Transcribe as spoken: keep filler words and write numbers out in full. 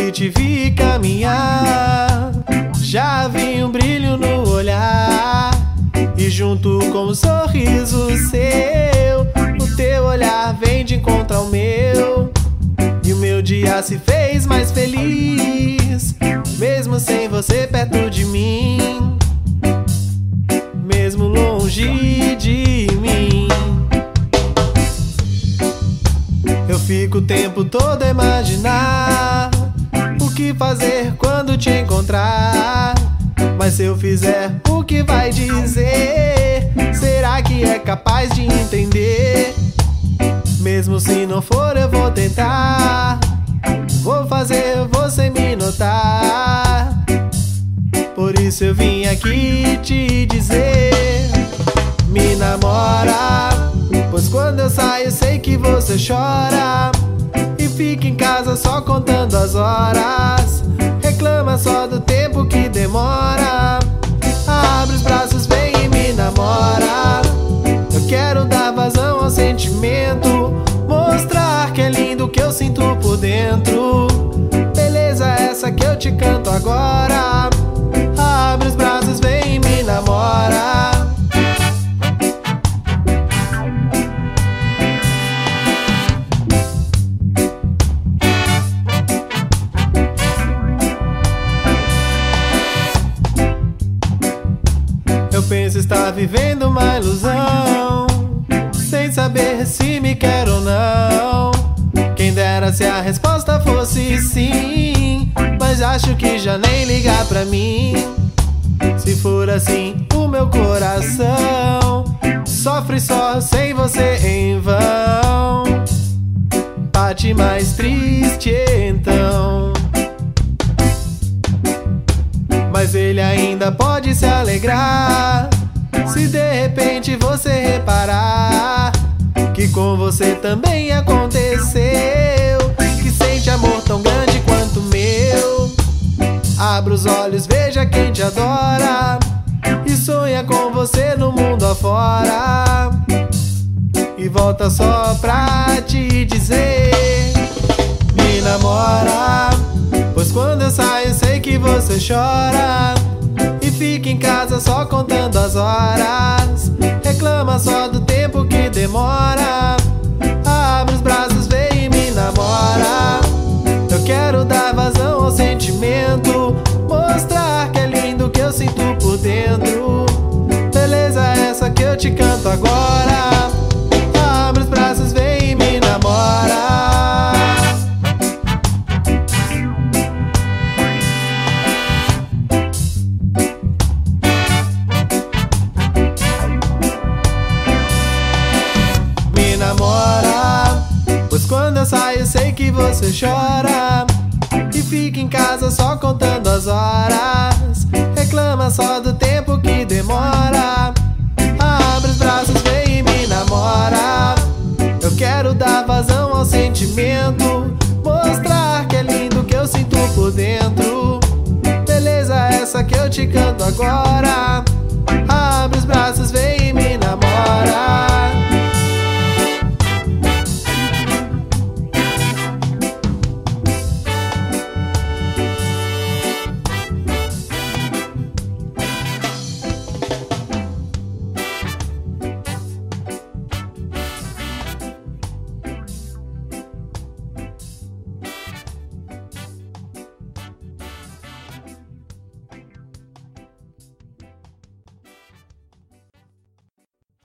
que te vi caminhar, já vi um brilho no olhar. E junto com um sorriso seu, o teu olhar vem de encontro ao meu. E o meu dia se fez mais feliz, mesmo sem você perto de mim, mesmo longe de mim. Eu fico o tempo todo a imaginar o que fazer quando te encontrar. Mas se eu fizer, o que vai dizer? Será que é capaz de entender? Mesmo se não for, eu vou tentar. Vou fazer você me notar. Por isso eu vim aqui te dizer: me namora, pois quando eu saio sei que você chora e fica em casa só contando as horas. Reclama só do tempo que demora. Abre os braços, vem e me namora. Eu quero dar vazão ao sentimento, mostrar que é lindo o que eu sinto por dentro. Beleza essa que eu te canto agora. Abre os braços, vem e me namora. Eu penso estar vivendo uma ilusão, sem saber se me quer ou não. Quem dera se a resposta fosse sim, mas acho que já nem ligar pra mim. Se for assim, o meu coração sofre só sem você em vão. Bate mais triste então, mas ele ainda pode se alegrar se de repente você reparar que com você também aconteceu, que sente amor tão grande quanto o meu. Abra os olhos, veja quem te adora e sonha com você no mundo afora. E volta só pra te dizer: me namora, pois quando eu saio sei que você chora e fica em casa só contando as horas. Reclama só do tempo que demora. Abre os braços, vem e me namora. Eu quero dar vazão ao sentimento, mostrar que é lindo o que eu sinto por dentro. Beleza essa que eu te canto agora. Abre os braços, vem e me namora. Quando eu saio sei que você chora e fica em casa só contando as horas. Reclama só do tempo que demora. Abre os braços, vem e me namora. Eu quero dar vazão ao sentimento, mostrar que é lindo o que eu sinto por dentro. Beleza essa que eu te canto agora.